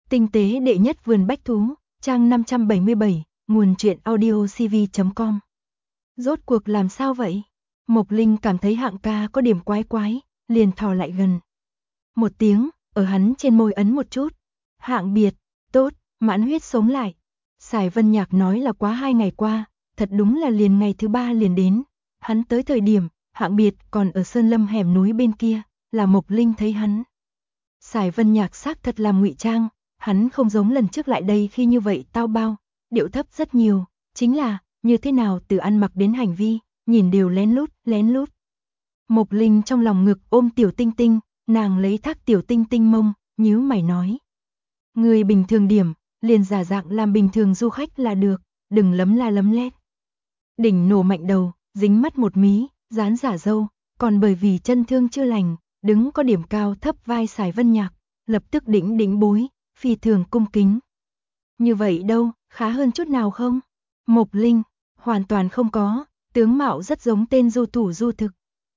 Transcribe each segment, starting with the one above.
Tinh tế đệ nhất vườn bách thú, trang 577, nguồn truyện audio cv.com. Rốt cuộc làm sao vậy? Mộc Linh cảm thấy Hạng ca có điểm quái quái, liền thò lại gần. Một tiếng, ở hắn trên môi ấn một chút. Hạng biệt, tốt, mãn huyết sống lại. Sải Vân Nhạc nói là quá 2 ngày qua, thật đúng là liền ngày thứ 3 liền đến. Hắn tới thời điểm, Hạng biệt còn ở Sơn Lâm hẻm núi bên kia, là Mộc Linh thấy hắn. Sải Vân Nhạc xác thật làm ngụy trang, hắn không giống lần trước lại đây khi như vậy tao bao, điệu thấp rất nhiều, chính là, như thế nào từ ăn mặc đến hành vi, nhìn đều lén lút. Mộc Linh trong lòng ngực ôm Tiểu Tinh Tinh, nàng lấy thác Tiểu Tinh Tinh mông, nhíu mày nói. Người bình thường điểm, liền giả dạng làm bình thường du khách là được, đừng lấm la lấm lét. Đỉnh nổ mạnh đầu, dính mắt một mí, dán giả dâu, còn bởi vì chân thương chưa lành, đứng có điểm cao thấp vai Sải Vân Nhạc, lập tức đỉnh bối, phi thường cung kính. Như vậy đâu, khá hơn chút nào không? Mộc Linh, hoàn toàn không có, tướng mạo rất giống tên du thủ du thực.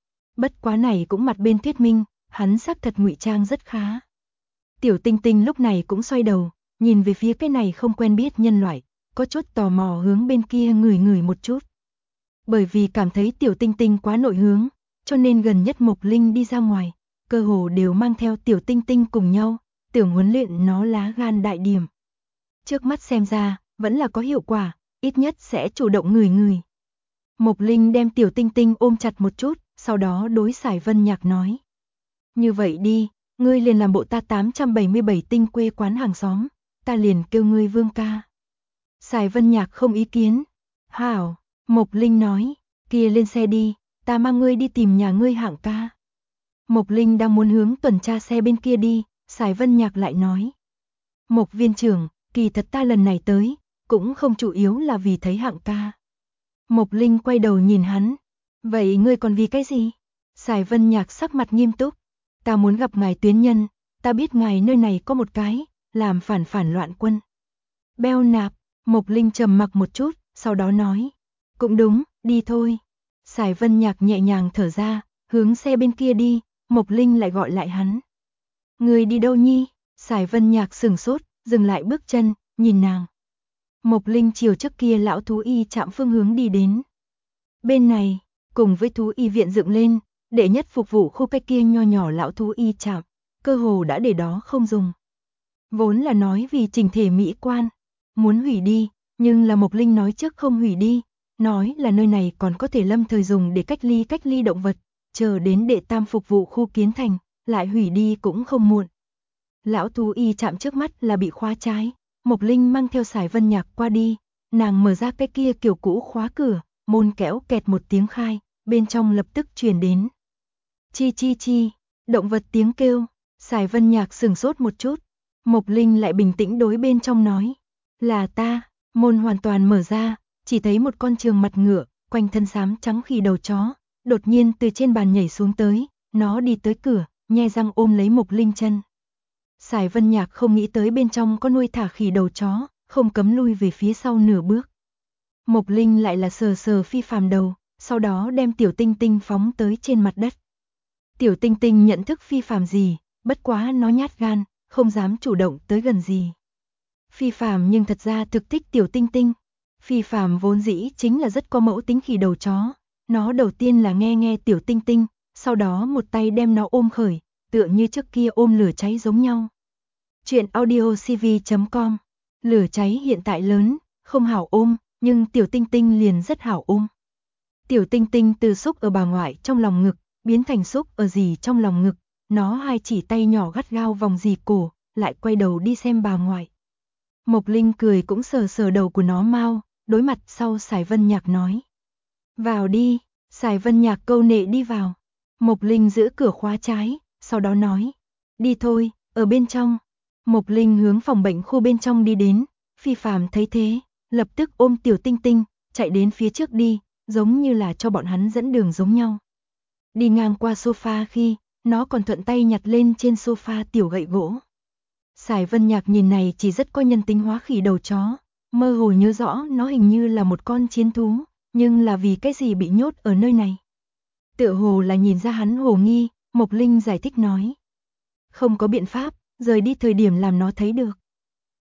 Bất quá này cũng mặt bên thuyết minh, hắn xác thật ngụy trang rất khá. Tiểu Tinh Tinh lúc này cũng xoay đầu, nhìn về phía cái này không quen biết nhân loại, có chút tò mò hướng bên kia ngửi một chút. Bởi vì cảm thấy Tiểu Tinh Tinh quá nội hướng, cho nên gần nhất Mộc Linh đi ra ngoài, cơ hồ đều mang theo Tiểu Tinh Tinh cùng nhau, tưởng huấn luyện nó lá gan đại điểm. Trước mắt xem ra, vẫn là có hiệu quả, ít nhất sẽ chủ động ngửi. Mộc Linh đem Tiểu Tinh Tinh ôm chặt một chút, sau đó đối Sải Vân Nhạc nói. Như vậy đi, ngươi liền làm bộ ta 877 tinh quê quán hàng xóm, ta liền kêu ngươi Vương ca. Sải Vân Nhạc không ý kiến. Hảo, Mộc Linh nói, kia lên xe đi, ta mang ngươi đi tìm nhà ngươi Hạng ca. Mộc Linh đang muốn hướng tuần tra xe bên kia đi, Sải Vân Nhạc lại nói. Mộc viên trưởng, kỳ thật ta lần này tới, cũng không chủ yếu là vì thấy Hạng ca. Mộc Linh quay đầu nhìn hắn. Vậy ngươi còn vì cái gì? Sải Vân Nhạc sắc mặt nghiêm túc. Ta muốn gặp ngài tuyến nhân, ta biết ngài nơi này có một cái, làm phản loạn quân. Beo nạp, Mộc Linh trầm mặc một chút, sau đó nói. Cũng đúng, đi thôi. Sải Vân Nhạc nhẹ nhàng thở ra, hướng xe bên kia đi, Mộc Linh lại gọi lại hắn. Người đi đâu nhi? Sải Vân Nhạc sửng sốt, dừng lại bước chân, nhìn nàng. Mộc Linh chiều trước kia lão thú y trạm phương hướng đi đến. Bên này, cùng với thú y viện dựng lên, đệ nhất phục vụ khu cái kia nho nhỏ lão thú y trạm, cơ hồ đã để đó không dùng. Vốn là nói vì chỉnh thể mỹ quan, muốn hủy đi, nhưng là Mộc Linh nói trước không hủy đi, nói là nơi này còn có thể lâm thời dùng để cách ly động vật, chờ đến đệ tam phục vụ khu kiến thành, lại hủy đi cũng không muộn. Lão thú y chạm trước mắt là bị khóa trái, Mộc Linh mang theo Sải Vân Nhạc qua đi, nàng mở ra cái kia kiểu cũ khóa cửa, môn kéo kẹt một tiếng khai, bên trong lập tức truyền đến. Chi, động vật tiếng kêu, Sải Vân Nhạc sửng sốt một chút, Mộc Linh lại bình tĩnh đối bên trong nói. Là ta, môn hoàn toàn mở ra, chỉ thấy một con trường mặt ngựa, quanh thân xám trắng khỉ đầu chó, đột nhiên từ trên bàn nhảy xuống tới, nó đi tới cửa, nhe răng ôm lấy Mộc Linh chân. Sải Vân Nhạc không nghĩ tới bên trong có nuôi thả khỉ đầu chó, không cấm lui về phía sau nửa bước. Mộc Linh lại là sờ phi phàm đầu, sau đó đem Tiểu Tinh Tinh phóng tới trên mặt đất. Tiểu Tinh Tinh nhận thức phi phàm gì, bất quá nó nhát gan, không dám chủ động tới gần gì. Phi phàm nhưng thật ra thực thích Tiểu Tinh Tinh. Phi phàm vốn dĩ chính là rất có mẫu tính khỉ đầu chó. Nó đầu tiên là nghe Tiểu Tinh Tinh, sau đó một tay đem nó ôm khởi, tựa như trước kia ôm lửa cháy giống nhau. Chuyện audio cv.com. Lửa cháy hiện tại lớn, không hảo ôm, nhưng Tiểu Tinh Tinh liền rất hảo ôm. Tiểu Tinh Tinh từ xúc ở bà ngoại trong lòng ngực, biến thành xúc ở dì trong lòng ngực, nó hai chỉ tay nhỏ gắt gao vòng dì cổ, lại quay đầu đi xem bà ngoại. Mộc Linh cười cũng sờ đầu của nó mau, đối mặt sau Sải Vân Nhạc nói. Vào đi, Sải Vân Nhạc câu nệ đi vào. Mộc Linh giữ cửa khóa trái, sau đó nói. Đi thôi, ở bên trong. Mộc Linh hướng phòng bệnh khu bên trong đi đến, phi phàm thấy thế, lập tức ôm Tiểu Tinh Tinh, chạy đến phía trước đi, giống như là cho bọn hắn dẫn đường giống nhau. Đi ngang qua sofa khi, nó còn thuận tay nhặt lên trên sofa tiểu gậy gỗ. Sải Vân Nhạc nhìn này chỉ rất có nhân tính hóa khỉ đầu chó, mơ hồ nhớ rõ nó hình như là một con chiến thú, nhưng là vì cái gì bị nhốt ở nơi này. Tựa hồ là nhìn ra hắn hồ nghi, Mộc Linh giải thích nói. Không có biện pháp, rời đi thời điểm làm nó thấy được.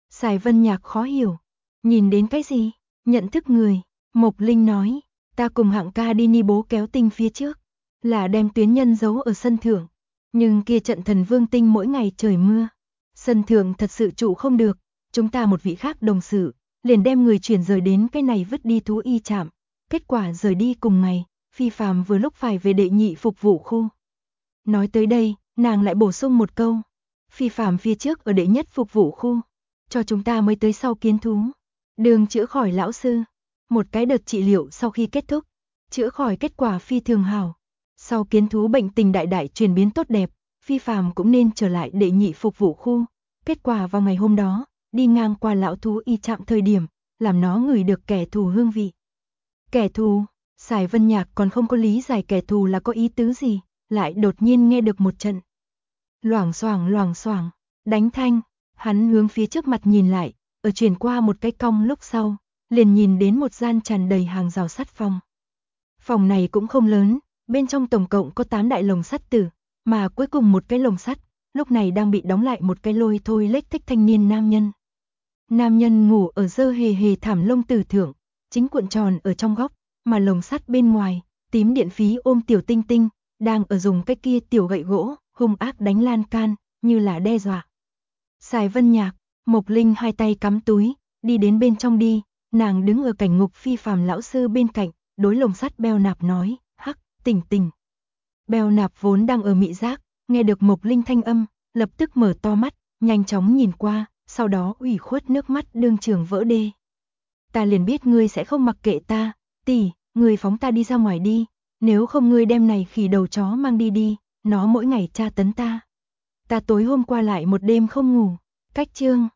Sài Vân Nhạc khó hiểu. Nhìn đến cái gì? Nhận thức người. Mộc Linh nói, ta cùng Hạng ca đi ni bố kéo tinh phía trước, là đem tuyến nhân giấu ở sân thượng. Nhưng kia trận Thần Vương tinh mỗi ngày trời mưa, sân thượng thật sự trụ không được, chúng ta một vị khác đồng sự, liền đem người chuyển rời đến cái này vứt đi thú y trạm. Kết quả rời đi cùng ngày, Phi Phàm vừa lúc phải về đệ nhị phục vụ khu. Nói tới đây, nàng lại bổ sung một câu, Phi Phàm phía trước ở đệ nhất phục vụ khu, cho chúng ta mới tới sau kiến thú. Đường chữa khỏi lão sư. Một cái đợt trị liệu sau khi kết thúc, chữa khỏi kết quả phi thường hảo. Sau kiến thú bệnh tình đại đại chuyển biến tốt đẹp, Phi Phàm cũng nên trở lại đệ nhị phục vụ khu. Kết quả vào ngày hôm đó, đi ngang qua lão thú y trạm thời điểm, làm nó ngửi được kẻ thù hương vị. Kẻ thù? Sài Vân Nhạc còn không có lý giải kẻ thù là có ý tứ gì, lại đột nhiên nghe được một trận loảng xoảng, đánh thanh. Hắn hướng phía trước mặt nhìn lại, ở chuyển qua một cái cong lúc sau, liền nhìn đến một gian tràn đầy hàng rào sắt phòng. Phòng này cũng không lớn, bên trong tổng cộng có 8 đại lồng sắt tử, mà cuối cùng một cái lồng sắt, lúc này đang bị đóng lại một cái lôi thôi lếch thếch thanh niên nam nhân. Nam nhân ngủ ở dơ hề hề thảm lông tử thượng, chính cuộn tròn ở trong góc, mà lồng sắt bên ngoài, tím điện phí ôm tiểu tinh tinh, đang ở dùng cái kia tiểu gậy gỗ, hung ác đánh lan can, như là đe dọa. Sài Vân Nhạc, Mộc Linh hai tay cắm túi, đi đến bên trong đi, nàng đứng ở cảnh ngục Phi Phàm lão sư bên cạnh, đối lồng sắt Beo Nạp nói, hắc, tỉnh tỉnh. Beo Nạp vốn đang ở mị giác, nghe được Mộc Linh thanh âm, lập tức mở to mắt, nhanh chóng nhìn qua, sau đó ủy khuất nước mắt đương trường vỡ đê. Ta liền biết ngươi sẽ không mặc kệ ta, tỷ, ngươi phóng ta đi ra ngoài đi, nếu không ngươi đem này khỉ đầu chó mang đi đi, nó mỗi ngày tra tấn ta. Ta tối hôm qua lại một đêm không ngủ. Cách chương